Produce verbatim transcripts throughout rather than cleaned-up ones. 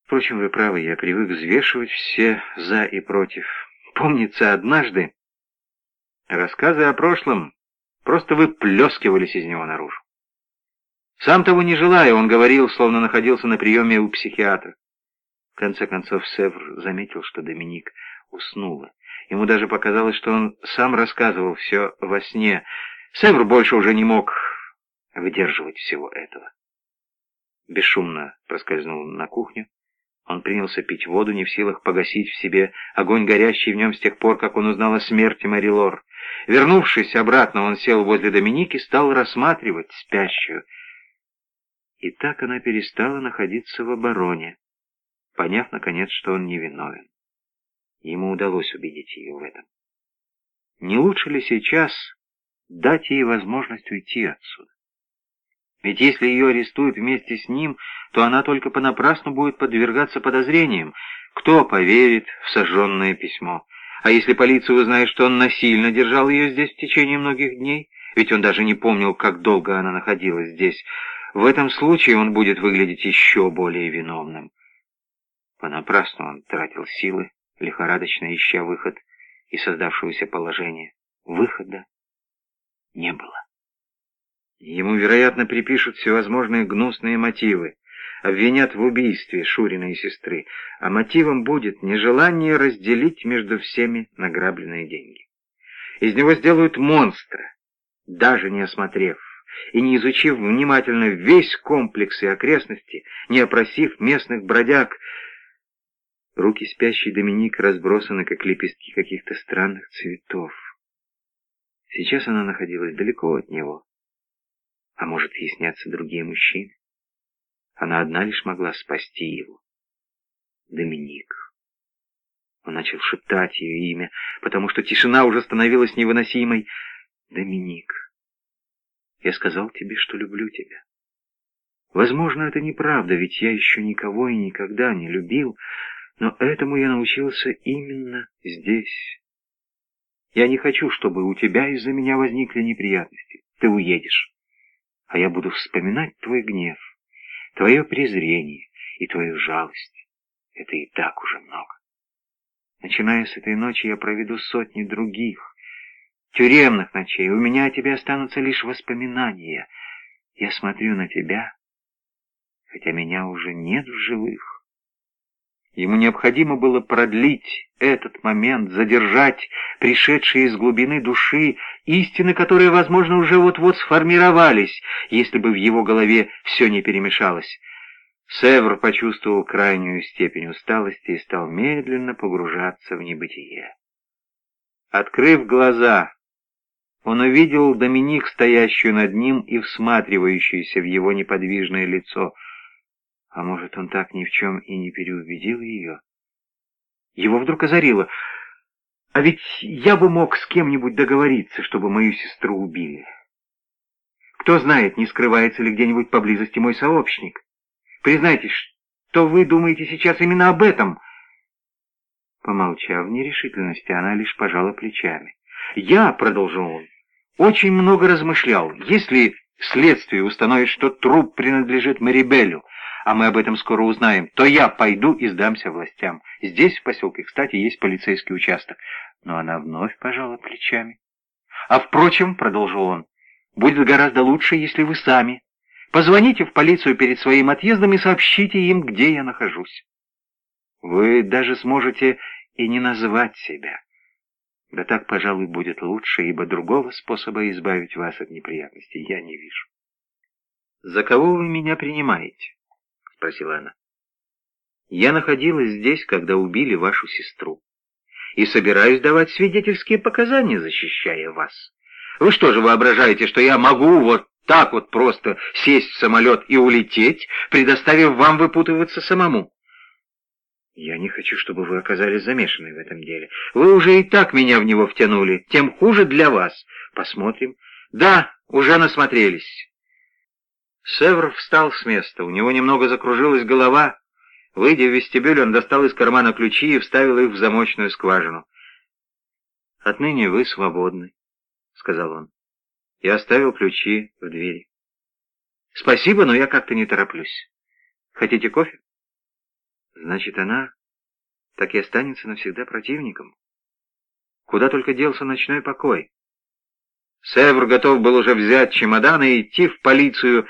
Впрочем, вы правы, я привык взвешивать все «за» и «против». Помнится, однажды рассказы о прошлом просто выплескивались из него наружу. Сам того не желая, он говорил, словно находился на приеме у психиатра. В конце концов, Севр заметил, что Доминик уснула. Ему даже показалось, что он сам рассказывал все во сне. Севр больше уже не мог выдерживать всего этого. Бесшумно проскользнул на кухню. Он принялся пить воду, не в силах погасить в себе огонь, горящий в нем с тех пор, как он узнал о смерти Мэри Лор. Вернувшись обратно, он сел возле Доминики и стал рассматривать спящую. И так она перестала находиться в обороне, поняв, наконец, что он невиновен. Ему удалось убедить ее в этом. Не лучше ли сейчас дать ей возможность уйти отсюда? Ведь если ее арестуют вместе с ним, то она только понапрасну будет подвергаться подозрениям. Кто поверит в сожженное письмо? А если полиция узнает, что он насильно держал ее здесь в течение многих дней? Ведь он даже не помнил, как долго она находилась здесь. В этом случае он будет выглядеть еще более виновным. Понапрасну он тратил силы, лихорадочно ища выход из создавшегося положения. Выхода не было. Ему, вероятно, припишут всевозможные гнусные мотивы, обвинят в убийстве Шуриной сестры, а мотивом будет нежелание разделить между всеми награбленные деньги. Из него сделают монстра, даже не осмотрев и не изучив внимательно весь комплекс и окрестности, не опросив местных бродяг. Руки спящей Доминик разбросаны, как лепестки каких-то странных цветов. Сейчас она находилась далеко от него. А может, ей снятся другие мужчины? Она одна лишь могла спасти его. Доминик. Он начал шептать ее имя, потому что тишина уже становилась невыносимой. Доминик. Я сказал тебе, что люблю тебя. Возможно, это неправда, ведь я еще никого и никогда не любил, но этому я научился именно здесь. Я не хочу, чтобы у тебя из-за меня возникли неприятности. Ты уедешь, а я буду вспоминать твой гнев, твое презрение и твою жалость. Это и так уже много. Начиная с этой ночи я проведу сотни других, тюремных ночей. У меня о тебе останутся лишь воспоминания. Я смотрю на тебя, хотя меня уже нет в живых. Ему необходимо было продлить этот момент, задержать пришедшие из глубины души истины, которые, возможно, уже вот-вот сформировались, если бы в его голове все не перемешалось. Севр почувствовал крайнюю степень усталости и стал медленно погружаться в небытие. Открыв глаза, он увидел Доминик, стоящую над ним и всматривающуюся в его неподвижное лицо. А может, он так ни в чем и не переубедил ее? Его вдруг озарило. А ведь я бы мог с кем-нибудь договориться, чтобы мою сестру убили. Кто знает, не скрывается ли где-нибудь поблизости мой сообщник. Признайтесь, что вы думаете сейчас именно об этом? Помолчав в нерешительности, она лишь пожала плечами. «Я, — продолжил он, — очень много размышлял. Если следствие установит, что труп принадлежит Марибелю, а мы об этом скоро узнаем, то я пойду и сдамся властям. Здесь, в поселке, кстати, есть полицейский участок». Но она вновь пожала плечами. «А впрочем, — продолжил он, — будет гораздо лучше, если вы сами позвоните в полицию перед своим отъездом и сообщите им, где я нахожусь. Вы даже сможете и не назвать себя. Да так, пожалуй, будет лучше, ибо другого способа избавить вас от неприятностей я не вижу». «За кого вы меня принимаете?» — спросила она. «Я находилась здесь, когда убили вашу сестру, и собираюсь давать свидетельские показания, защищая вас. Вы что же воображаете, что я могу вот так вот просто сесть в самолет и улететь, предоставив вам выпутываться самому? Я не хочу, чтобы вы оказались замешаны в этом деле. Вы уже и так меня в него втянули, тем хуже для вас. Посмотрим. Да, уже насмотрелись». Севр встал с места, у него немного закружилась голова. Выйдя в вестибюль, он достал из кармана ключи и вставил их в замочную скважину. «Отныне вы свободны», — сказал он, и оставил ключи в двери. «Спасибо, но я как-то не тороплюсь. Хотите кофе?» Значит, она так и останется навсегда противником. Куда только делся ночной покой. Севр готов был уже взять чемодан и идти в полицию,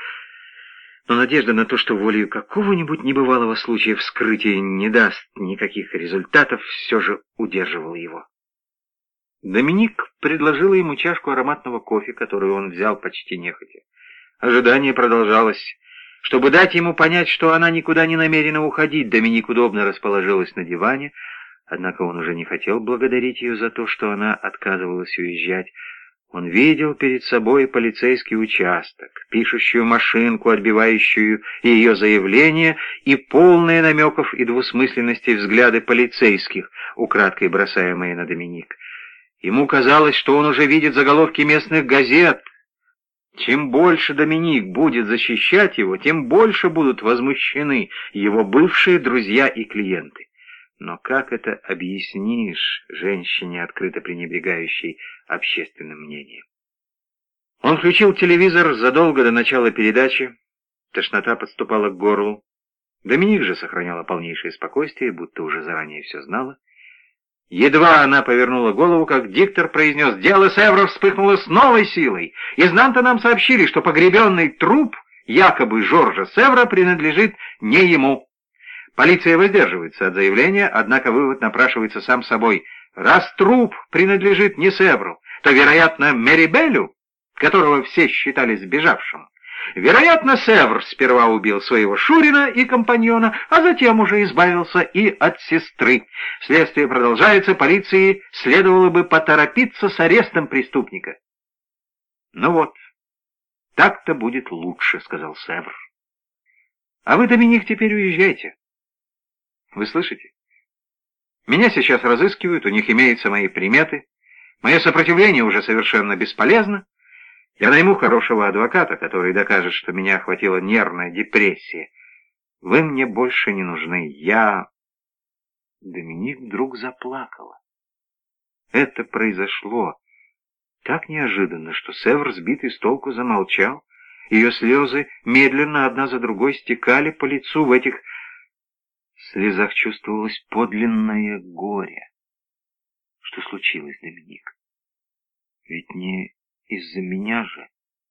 но надежда на то, что волею какого-нибудь небывалого случая вскрытие не даст никаких результатов, все же удерживала его. Доминик предложила ему чашку ароматного кофе, которую он взял почти нехотя. Ожидание продолжалось. Чтобы дать ему понять, что она никуда не намерена уходить, Доминик удобно расположилась на диване, однако он уже не хотел благодарить ее за то, что она отказывалась уезжать. Он видел перед собой полицейский участок, пишущую машинку, отбивающую ее заявление, и полные намеков и двусмысленностей взгляды полицейских, украдкой бросаемые на Доминик. Ему казалось, что он уже видит заголовки местных газет. Чем больше Доминик будет защищать его, тем больше будут возмущены его бывшие друзья и клиенты. Но как это объяснишь женщине, открыто пренебрегающей общественным мнением? Он включил телевизор задолго до начала передачи. Тошнота подступала к горлу. Доминик же сохраняла полнейшее спокойствие, будто уже заранее все знала. Едва она повернула голову, как диктор произнес: «Дело Севра вспыхнуло с новой силой. Из Нанта нам сообщили, что погребенный труп, якобы Жоржа Севра, принадлежит не ему. Полиция воздерживается от заявления, однако вывод напрашивается сам собой. Раз труп принадлежит не Севру, то, вероятно, Мерибелю, которого все считали сбежавшим. Вероятно, Севр сперва убил своего Шурина и компаньона, а затем уже избавился и от сестры. Следствие продолжается, полиции следовало бы поторопиться с арестом преступника». «Ну вот, так-то будет лучше», — сказал Севр. «А вы, Доминик, теперь уезжайте. Вы слышите? Меня сейчас разыскивают, у них имеются мои приметы. Мое сопротивление уже совершенно бесполезно. Я найму хорошего адвоката, который докажет, что меня охватила нервная депрессия. Вы мне больше не нужны. Я...» Доминик вдруг заплакала. Это произошло так неожиданно, что Севр, сбитый с толку, замолчал. Ее слезы медленно одна за другой стекали по лицу. В этих слезах чувствовалось подлинное горе. Что случилось, Доминик? Ведь не из-за меня же.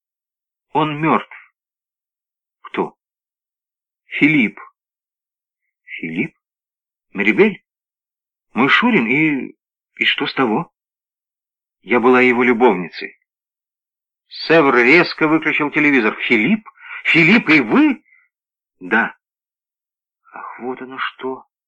Он мертв. Кто? Филипп. Филипп? Мерибель? Мой Шурин, и... и что с того? Я была его любовницей. Севр резко выключил телевизор. Филипп? Филипп, и вы? Да. Ах, вот оно что.